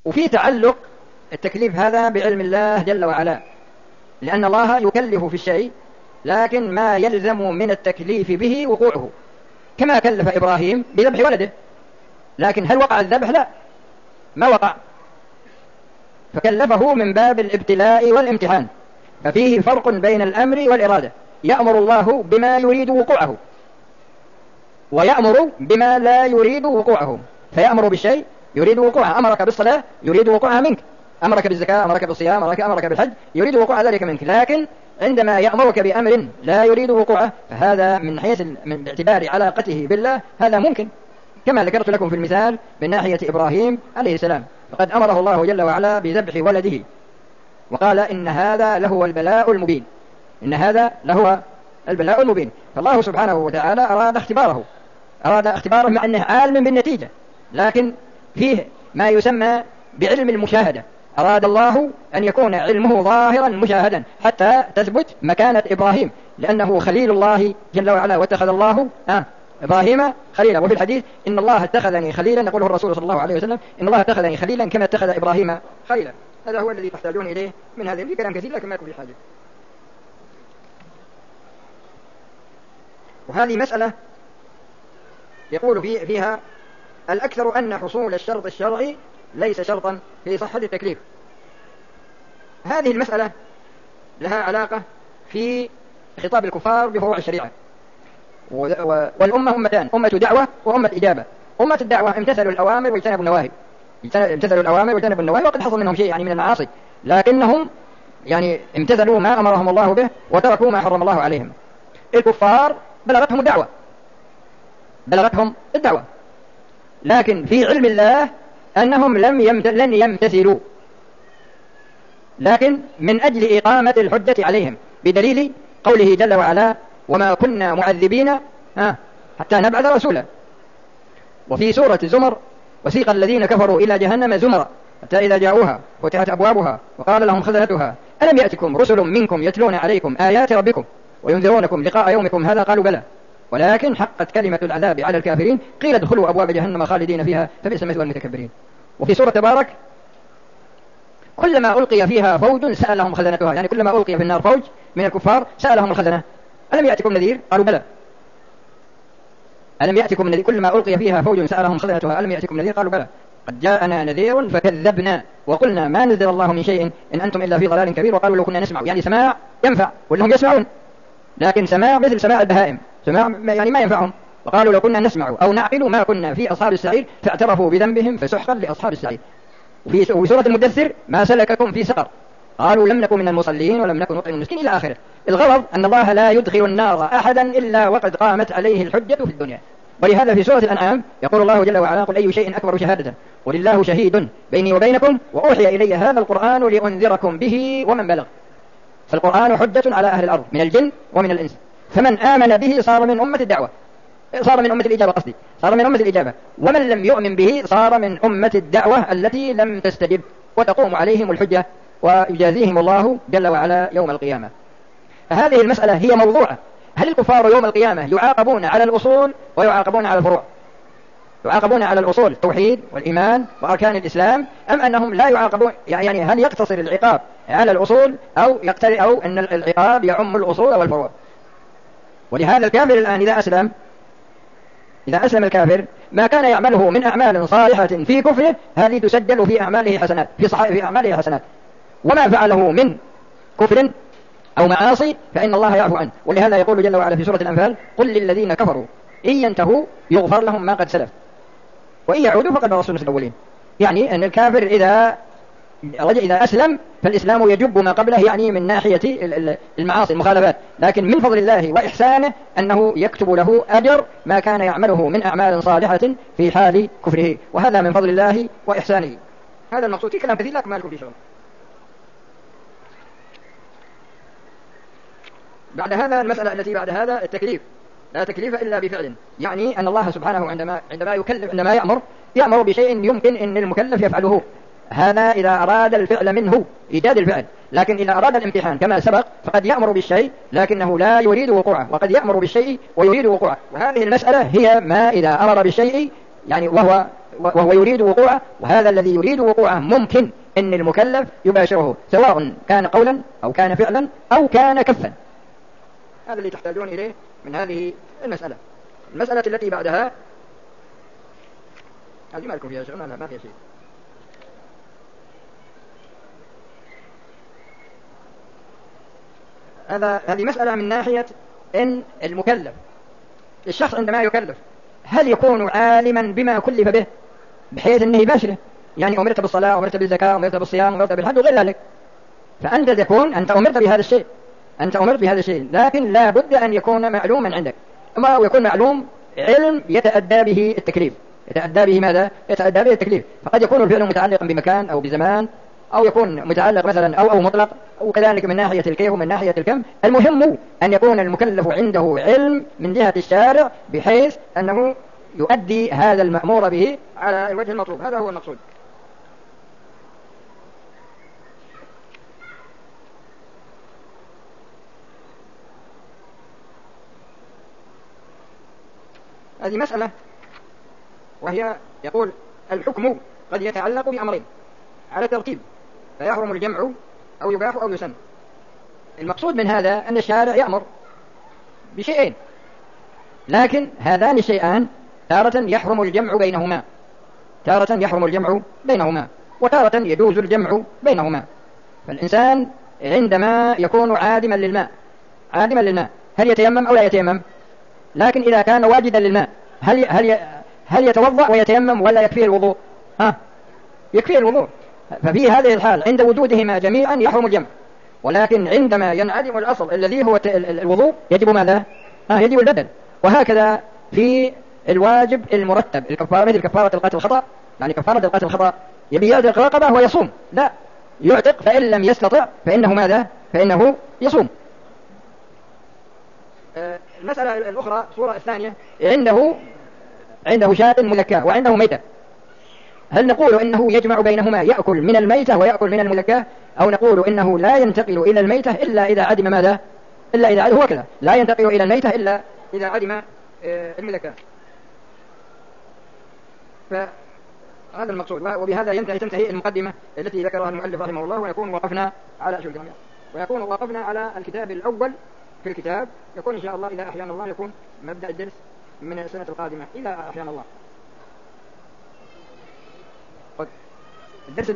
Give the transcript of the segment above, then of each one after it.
وفي تعلق التكليف هذا بعلم الله جل وعلا، لأن الله يكلف في الشيء لكن ما يلزم من التكليف به وقوعه، كما كلف إبراهيم بذبح ولده، لكن هل وقع الذبح؟ لا، ما وقع، فكلفه من باب الابتلاء والامتحان. ففيه فرق بين الأمر والإرادة، يأمر الله بما يريد وقوعه ويأمر بما لا يريد وقوعه. فيأمر بالشيء يريد وقوعه، أمرك بالصلاة يريد وقوعها منك، أمرك بالزكاة، أمرك بالصيام، أمرك بالحج يريد وقوع ذلك منك. لكن عندما يأمرك بأمر لا يريد وقوعه فهذا من حيث من اعتبار علاقته بالله هذا ممكن، كما ذكرت لكم في المثال من ناحية إبراهيم عليه السلام، فقد أمره الله جل وعلا بذبح ولده وقال إن هذا لهو البلاء المبين، إن هذا لهو البلاء المبين. فالله سبحانه وتعالى أراد اختباره مع أنه عالم بالنتيجة، لكن فيه ما يسمى بعلم المشاهدة. أراد الله أن يكون علمه ظاهرا مشاهدا حتى تثبت مكانة إبراهيم، لأنه خليل الله جل وعلا، واتخذ الله إبراهيم خليلا. وفي الحديث إن الله اتخذني خليلا، يقوله الرسول صلى الله عليه وسلم إن الله اتخذني خليلا كما اتخذ إبراهيم خليلا. هذا هو الذي تحتاجون إليه من هذا الكلام كثير لكن ما يكون في حاجة. وهذه مسألة يقول فيها الأكثر أن حصول الشرط الشرعي ليس شرطا في صحة التكليف. هذه المسألة لها علاقة في خطاب الكفار بفروع الشريعة، والأمة أمتان، أمة دعوة وأمة إجابة. أمة الدعوة امتثلوا الأوامر واجتنبوا النواهي، وقد حصل منهم شيء من المعاصي، لكنهم امتثلوا ما أمرهم الله به وتركوا ما حرم الله عليهم. الكفار بلغتهم الدعوة، لكن في علم الله أنهم لن يمتثلوا، لكن من أجل إقامة الحجة عليهم بدليل قوله جل وعلا وما كنا معذبين حتى نبعث رسولا. وفي سورة الزمر وسيق الذين كفروا إلى جهنم زمرا حتى إذا جاءوها فتحت أبوابها وقال لهم خزنتها ألم يأتكم رسل منكم يتلون عليكم آيات ربكم وينذرونكم لقاء يومكم هذا قالوا بلى ولكن حقت كلمة العذاب على الكافرين قيل ادخلوا أبواب جهنم خالدين فيها فبئس مثوى المتكبرين. وفي سورة تبارك كلما ألقي فيها فوج سألهم خزنتها، كلما ألقي في النار فوج من الكفار سألهم الخزنة ألم يأتكم نذير قالوا بلى، ألم يأتكم نذير، كلما ألقي فيها فوج سألهم خزنتها ألم يأتكم نذير قالوا بلى قد جاءنا نذير فكذبنا وقلنا ما نزل الله من شيء إن أنتم إلا في ضلال كبير. وقالوا لو كنا نسمع، سماع ينفع ولهم يسمعون، لكن سماع مثل سماع البهائم، سماع ما ينفعهم. وقالوا لو كنا نسمع أو نعقل ما كنا في أصحاب السعير فاعترفوا بذنبهم فسحقا لأصحاب السعير. وفي سورة المدثر ما سلككم في سقر قالوا لم نكن من المصلين ولم نكن نطعم المسكين إلى آخره. الغرض أن الله لا يدخل النار أحدا إلا وقد قامت عليه الحجة في الدنيا. ولهذا في سورة الأنعام يقول الله جل وعلا قل أي شيء أكبر شهادة قل الله شهيد بيني وبينكم وأوحي إلي هذا القرآن لأنذركم به ومن بلغ. فالقرآن حجة على أهل الأرض من الجن ومن الإنس، فمن آمن به صار من أمة الدعوة، صار من أمة الإجابة صار من أمة الإجابة، ومن لم يؤمن به صار من أمة الدعوة التي لم تستجب وتقوم عليهم الحجة ويجازيهم الله جل وعلا يوم القيامة. فهذه المسألة هي موضوعة، هل الكفار يوم القيامة يعاقبون على الأصول ويعاقبون على الفروع؟ يعاقبون على الأصول التوحيد والإيمان وأركان الإسلام، أم أنهم لا يعاقبون؟ هل يقتصر العقاب على الأصول أو أن العقاب يعم الأصول والفروع؟ ولهذا الكافر الآن إذا أسلم الكافر ما كان يعمله من أعمال صالحة في كفره هذه تسجل في أعماله حسنات، في أعماله حسنات، وما فعله من كفر أو معاصي فإن الله يعفو عنه. ولهذا يقول جل وعلا في سورة الأنفال قل للذين كفروا إن ينتهوا يغفر لهم ما قد سلف وإن يعودوا فقد مضت سنة الأولين. أن الكافر إذا أسلم فالإسلام يجب ما قبله، من ناحية المعاصي المخالفات، لكن من فضل الله وإحسانه أنه يكتب له أجر ما كان يعمله من أعمال صالحة في حال كفره، وهذا من فضل الله وإحسانه. هذا المقصود. في كلام كثير لكن ما لكم في شغل. بعد هذا المسألة التي بعد هذا التكليف، لا تكليف إلا بفعل، أن الله سبحانه عندما يكلف، عندما يأمر بشيء يمكن أن المكلف يفعله، هذا إذا أراد الفعل منه إيجاد الفعل. لكن إذا أراد الامتحان كما سبق فقد يأمر بالشيء لكنه لا يريد وقوعه، وقد يأمر بالشيء ويريد وقوعه. وهذه المسألة هي ما إذا أمر بالشيء يعني وهو يريد وقوعه، وهذا الذي يريد وقوعه ممكن أن المكلف يباشره سواء كان قولا أو كان فعلا أو كان كفا. هذا اللي تحتاجون إليه من هذه المسألة. المسألة التي بعدها هذه ما لكم فيها شيء؟ لا ما فيها شيء. هذه مسألة من ناحية إن المكلف، الشخص عندما يكلف هل يكون عالما بما كلف به بحيث أنه يباشره؟ يعني أمرت بالصلاة، أمرت بالزكاة، أمرت بالصيام، أمرت بالحج وغير ذلك، فأنت تكون أنت أمرت بهذا الشيء، أنت أمرت بهذا الشيء، لكن لا بد أن يكون معلوما عندك، أما يكون معلوم علم يتأدى به التكليف. يتأدى به ماذا؟ يتأدى به التكليف. فقد يكون الفعل متعلقا بمكان أو بزمان، أو يكون متعلق مثلا أو مطلق، أو كذلك من ناحية الكيف ومن ناحية الكم. المهم أن يكون المكلف عنده علم من جهة الشارع بحيث أنه يؤدي هذا المأمور به على الوجه المطلوب. هذا هو المقصود. هذه مسألة، وهي يقول الحكم قد يتعلق بأمرين على ترتيب فيحرم الجمع أو يباح أو يسن. المقصود من هذا أن الشارع يأمر بشيئين، لكن هذان الشيئان تارة يحرم الجمع بينهما، تارة يحرم الجمع بينهما، وتارة يجوز الجمع بينهما. فالإنسان عندما يكون عادما للماء هل يتيمم أو لا يتيمم؟ لكن إذا كان واجدا للماء هل يتوضأ ويتيمم ولا يكفيه الوضوء؟ يكفيه الوضوء. ففي هذه الحال عند وجودهما جميعا يحرم الجمع، ولكن عندما ينعدم الأصل الذي هو الوضوء يجب ماذا؟ يجب البدل. وهكذا في الواجب المرتب الكفارة، مثل كفارة القتل الخطأ، يعني كفارة القتل الخطأ يبي يعتق رقبة ويصوم، لا يعتق، فإن لم يستطع فإنه ماذا؟ فإنه يصوم. المسألة الأخرى الصورة الثانية، عنده شاة مزكاة وعنده ميتة، هل نقول إنه يجمع بينهما يأكل من الميتة ويأكل من المزكاة، أو نقول إنه لا ينتقل إلى الميتة إلا إذا عدم ماذا؟ إلا إذا عدم، هو كذا لا ينتقل إلى الميتة إلا إذا عدم المزكاة. فهذا المقصود. وبهذا تنتهي المقدمة التي ذكرها المؤلف رحمه الله، ويكون وقفنا على الكتاب الأول في الكتاب. يكون إن شاء الله إذا أحيانا الله يكون مبدأ الدرس من السنة القادمة إذا أحيانا الله. الدرس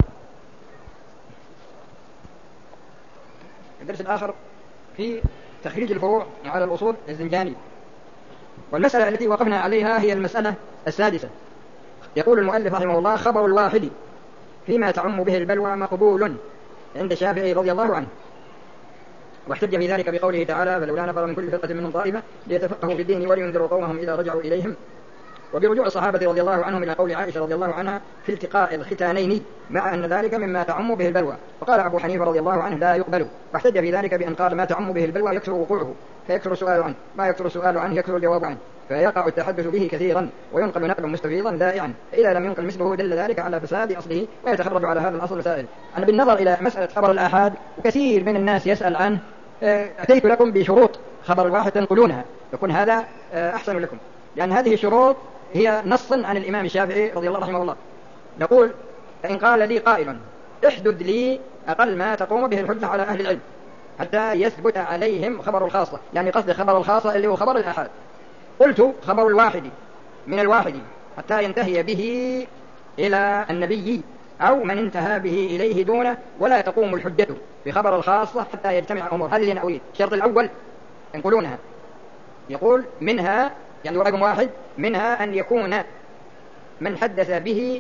الآخر في تخريج الفروع على الأصول الزنجاني. والمسألة التي وقفنا عليها هي المسألة السادسة. يقول المؤلف رحمه الله: خبر الواحد فيما تعم به البلوى مقبول عند الشافعي رضي الله عنه، واحتج في ذلك بقوله تعالى: فلولا نفر من كل فرقة منهم طائفة ليتفقهوا في الدين ولينذروا قومهم إذا رجعوا إليهم. وبرجوع الصحابة رضي الله عنهم إلى قول عائشة رضي الله عنها في التقاء الختانين، مع أن ذلك مما تعم به البلوى. وقال أبو حنيفة رضي الله عنه: لا يقبل. واحتج في ذلك بأن قال: ما تعم به البلوى يكثر وقوعه فيكثر السؤال عنه، ما يكثر السؤال عنه يكثر الجواب عنه، فيقع التحدث به كثيرا وينقل نقل مستفيضا ذائعا، فإذا لم ينقل مثله دل ذلك على فساد أصله ويتخرج على هذا الأصل سائل. أنا بالنظر إلى مسألة خبر الآحاد وكثير من الناس يسأل عنه، أتيت لكم بشروط خبر الواحد تنقلونها، يكون هذا أحسن لكم، لأن هذه الشروط هي نص عن الإمام الشافعي رضي الله رحمه الله. نقول: فإن قال لي قائل احدد لي أقل ما تقوم به الحجة على أهل العلم حتى يثبت عليهم خبر الخاصة، يعني قصد خبر الخاصة اللي هو خبر الآحاد. قلت: خبر الواحد من الواحد حتى ينتهي به إلى النبي أو من انتهى به إليه دونه، ولا تقوم الحجة بخبر الخاصة حتى يجتمع أمور. هذه نأويل. الشرط الأول ينقلونها، يقول منها، يعني رقم واحد، منها أن يكون من حدث به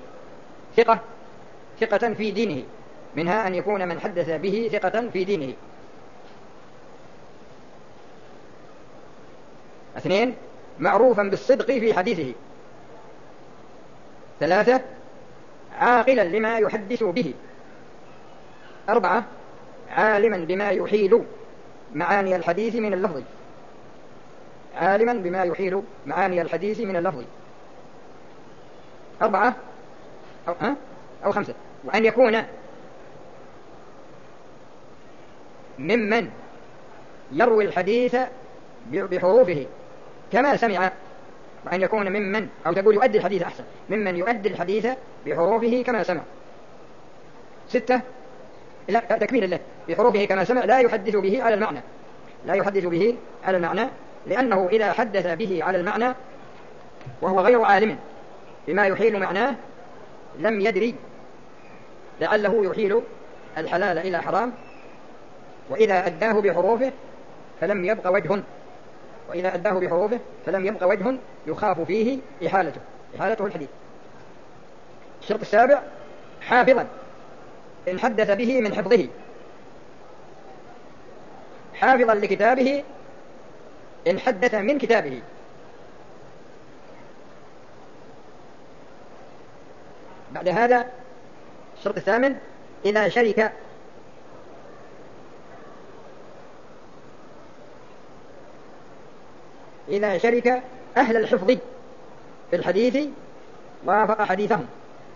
ثقة في دينه، منها أن يكون من حدث به ثقة في دينه. 2 معروفا بالصدق في حديثه. 3 عاقلا لما يحدث به. 4 عالما بما يحيل معاني الحديث من اللفظ، عالما بما يحيل معاني الحديث من اللفظ. 4 أو 5 وأن يكون ممن يروي الحديث بحروفه كما سمع وأن يكون ممن، أو تقول يؤدي الحديث أحسن، ممن يؤدي الحديث بحروفه كما سمع. 6 لا تكميل له بحروفه كما سمع لا يحدث به على المعنى، لا يحدث به على المعنى، لأنه إذا حدث به على المعنى وهو غير عالم بما يحيل معناه لم يدري، لعله يحيل الحلال إلى حرام، وإذا أداه بحروفه فلم يبق وجه، وإذا أداه بحروفه فلم يبق وجه يخاف فيه إحالته الحديث. الشرط السابع حافظا إن حدث به من حفظه، حافظا لكتابه إن حدث من كتابه. بعد هذا الشرط الثامن إذا شرك أهل الحفظ في الحديث وافق حديثهم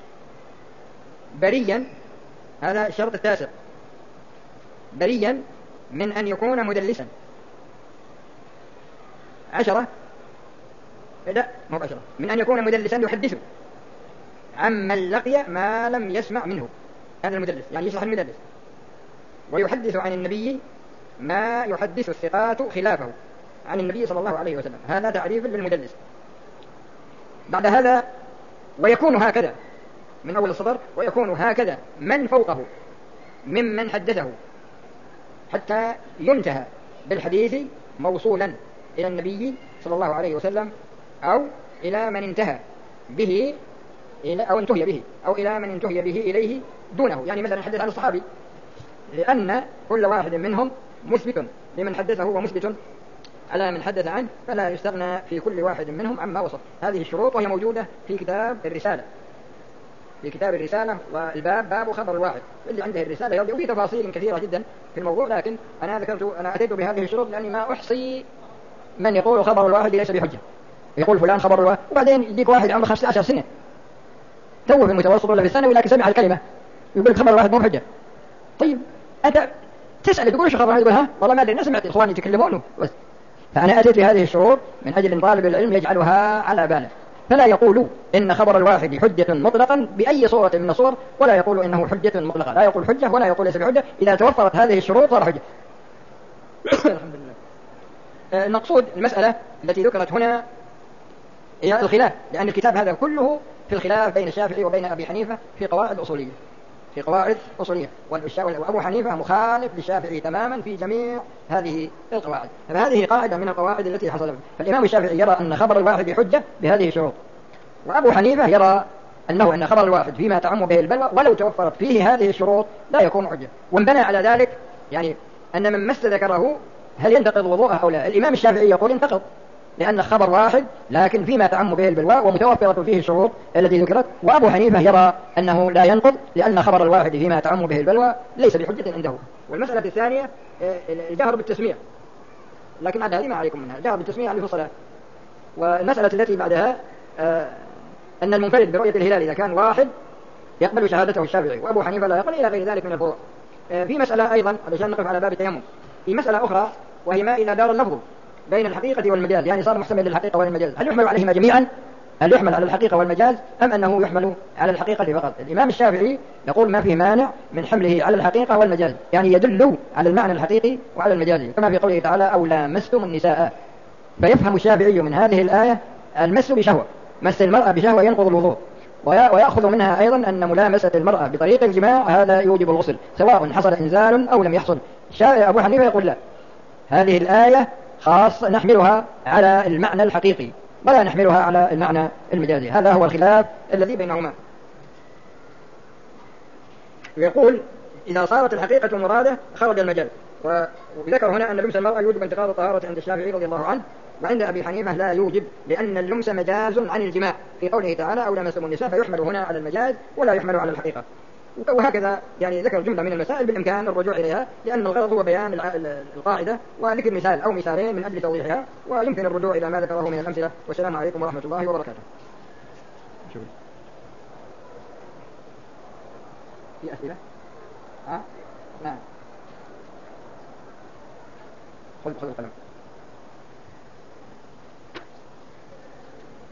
بريا، هذا الشرط التاسع، بريا من أن يكون مدلسا. 10 لا مو 10 من أن يكون مدلسا يحدث عمن لقي ما لم يسمع منه، هذا المدلس يعني يشرح المدلس، ويحدث عن النبي ما يحدث الثقات خلافه عن النبي صلى الله عليه وسلم، هذا تعريف للمدلس. بعد هذا ويكون هكذا من أول السطر، ويكون هكذا من فوقه ممن حدثه حتى ينتهى بالحديث موصولا إلى النبي صلى الله عليه وسلم، أو إلى من انتهى به أو انتهي به، أو إلى من انتهي به إليه دونه، يعني مثلا حدث عن الصحابي، لأن كل واحد منهم مثبت لمن حدثه ومثبت على من حدث عنه، فلا يستغنى في كل واحد منهم عما وصف. هذه الشروط وهي موجودة في كتاب الرسالة، والباب باب خبر الواحد، اللي عنده الرسالة يرجع فيه تفاصيل كثيرة جدا في الموضوع، لكن أنا أتيت بهذه الشروط لأني ما أحصي من يقول خبر الواحد ليس بحجة، يقول فلان خبر الواحد، وبعدين يديك واحد عمره 15 سنة توه في المتوسط ولا في الثانوي لكن سمع الكلمة يقول خبر الواحد مو بحجة. طيب أنت تسأل تقول شو خبر الواحد، يقول ها والله ما أدري، أنا سمعت إخواني يتكلمونه بس. فأنا أتيت بهذه الشروط من أجل أن طالب العلم يجعلها على باله، فلا يقول إن خبر الواحد حجة مطلقا بأي صورة من الصور، ولا يقول إنه حجة مطلقا، لا يقول حجة ولا يقول ليس بحجة، إذا توفرت هذه الشروط صار حجة. الحمد لله. المقصود المسألة التي ذكرت هنا هي الخلاف، لأن الكتاب هذا كله في الخلاف بين الشافعي وبين أبي حنيفة في قواعد أصولية، وأبو حنيفة مخالف للشافعي تماما في جميع هذه القواعد، فهذه قاعدة من القواعد التي حصلت. فالإمام الشافعي يرى أن خبر الواحد حجة بهذه الشروط، وأبو حنيفة يرى أن خبر الواحد فيما تعم به البلوى ولو توفرت فيه هذه الشروط لا يكون حجة، وانبنى على ذلك يعني أن من مس ذكره هل ينتقض وضوءه أو لا. الإمام الشافعي يقول ينتقض، لأن خبر واحد لكن فيما تعم به البلوى ومتوفرة فيه الشروط التي ذكرت، وأبو حنيفة يرى أنه لا ينقض لأن خبر الواحد فيما تعم به البلوى ليس بحجة عنده. والمسألة الثانية الجهر بالتسميع، لكن هذه ما عليكم منها، الجهر بالتسميع يعني في الصلاة. والمسألة التي بعدها أن المنفرد برؤية الهلال إذا كان واحد يقبل شهادته الشافعي، وأبو حنيفة لا يقبل، إلى غير ذلك من الفروع. في مسألة أيضا علشان نقف على باب التيمم، في مسألة أخرى وهي ما إذا دار اللفظ بين الحقيقة والمجاز، يعني صار محتمل للحقيقة والمجاز، هل يحمل عليهما جميعا؟ هل يحمل على الحقيقة والمجاز أم أنه يحمل على الحقيقة فقط؟ الإمام الشافعي يقول ما فيه مانع من حمله على الحقيقة والمجاز، يعني يدل على المعنى الحقيقي وعلى المجازي، كما في قوله تعالى أو لامستم النساء. فيفهم الشافعي من هذه الآية المس بشهوة، مس المرأة بشهوة ينقض الوضوء، ويأخذ منها أيضا أن ملامسة المرأة بطريق الجماع هذا يوجب الغسل سواء حصل إنزال أو لم يحصل. أبو حنيفة يقول لا، هذه الآية خاص نحملها على المعنى الحقيقي ولا نحملها على المعنى المجازي، هذا هو الخلاف الذي بينهما. يقول إذا صارت الحقيقة مرادة خرج المجاز، وذكر هنا أن لمس المرأة يوجب انتقاض الطهارة عند الشافعي رضي الله عنه، وعند أبي حنيفة لا يوجب لأن اللمس مجاز عن الجماع في قوله تعالى أو لمستم النساء، فيحمل هنا على المجاز ولا يحمل على الحقيقة. وهكذا يعني ذكر جملة من المسائل بالإمكان الرجوع إليها، لأن الغرض هو بيان القاعدة وذكر مثال أو مثالين من أجل توضيحها، ويمكن الرجوع إلى ما ذكره من الأمثلة. والسلام عليكم ورحمة الله وبركاته. في أسئلة؟ نعم. خذ القلم.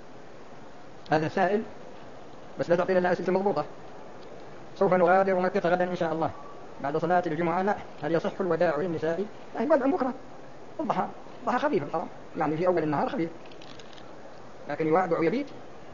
هذا سائل بس لا تعطينا أسئلة مضبوطة. سوف نغادر مكة غدا إن شاء الله بعد صلاة الجمعة. لا، هل يصح الوداع للنساء؟ يعني بدء بكرة الضحى، ضحى خفيف الحرام، يعني في أول النهار خفيف، لكن يوعد ويبيت.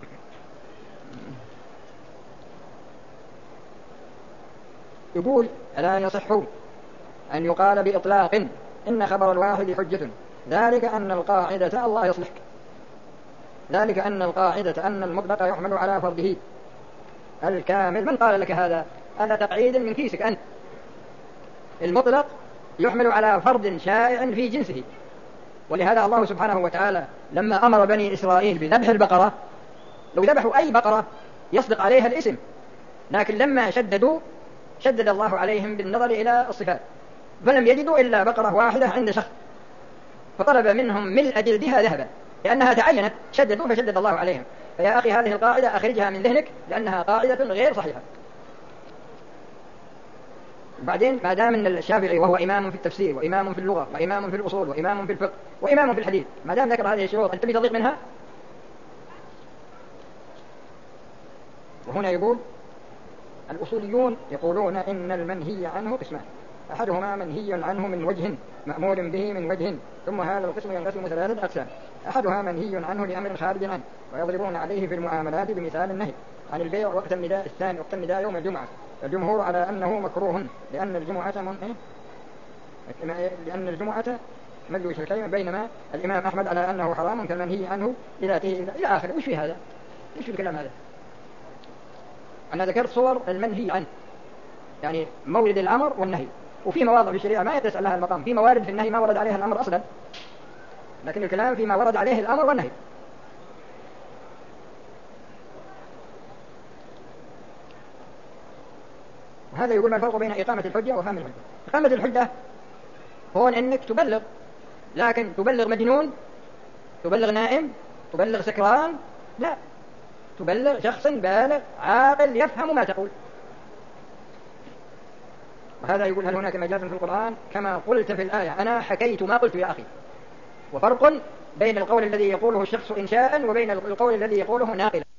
يقول لا يصح أن يقال بإطلاق إن خبر الواحد حجة، ذلك أن القاعدة الله يصلحك، ذلك أن القاعدة أن المطلق يحمل على فرضه الكامل. من قال لك هذا؟ هذا تقعيد من كيسك أنت. المطلق يحمل على فرض شائع في جنسه، ولهذا الله سبحانه وتعالى لما أمر بني إسرائيل بذبح البقرة، لو ذبحوا أي بقرة يصدق عليها الاسم، لكن لما شددوا شدد الله عليهم بالنظر إلى الصفات، فلم يجدوا إلا بقرة واحدة عند شخص، فطلب منهم ملء جلدها ذهبا لأنها تعينت، شددوا فشدد الله عليهم. فيا أخي هذه القاعدة أخرجها من ذهنك لأنها قاعدة غير صحيحة. بعدين ما دام أن الشافعي وهو إمام في التفسير وإمام في اللغة وإمام في الأصول وإمام في الفقه وإمام في الحديث، ما دام ذكر هذه الشروط أنت تضيق منها. وهنا يقول الأصوليون يقولون إن المنهي عنه قسمان، أحدهما منهي عنه من وجه مأمور به من وجه، ثم هذا القسم ينقسم 3 أقسام. أحدها منهي عنه لأمر خارج عنه، ويضربون عليه في المعاملات بمثال النهي عن البيع وقت النداء الثاني وقت النداء يوم الجمعة. الجمهور على أنه مكروه لأن الجمعة مدوش الكلمة، بينما الإمام أحمد على أنه حرام كالمنهي عنه لذاته إلى آخر. وش في هذا؟ وش في الكلام هذا؟ أنا ذكرت صور المنهي عنه، يعني مورد الأمر والنهي، وفي مواضع في الشريعة ما يتسأل لها المقام، في موارد في النهي ما ورد عليها الأمر أصلا، لكن الكلام فيما ورد عليه الأمر والنهي. وهذا يقول ما الفرق بين إقامة الحجة وفهم الحجة؟ إقامة الحجة هو أنك تبلغ، لكن تبلغ مجنون، تبلغ نائم، تبلغ سكران، لا، تبلغ شخص بالغ عاقل يفهم ما تقول. وهذا يقول هل هناك مجاز في القرآن كما قلت في الآية أنا حكيت ما قلت يا أخي. وفرق بين القول الذي يقوله الشخص إنشاء وبين القول الذي يقوله ناقلا.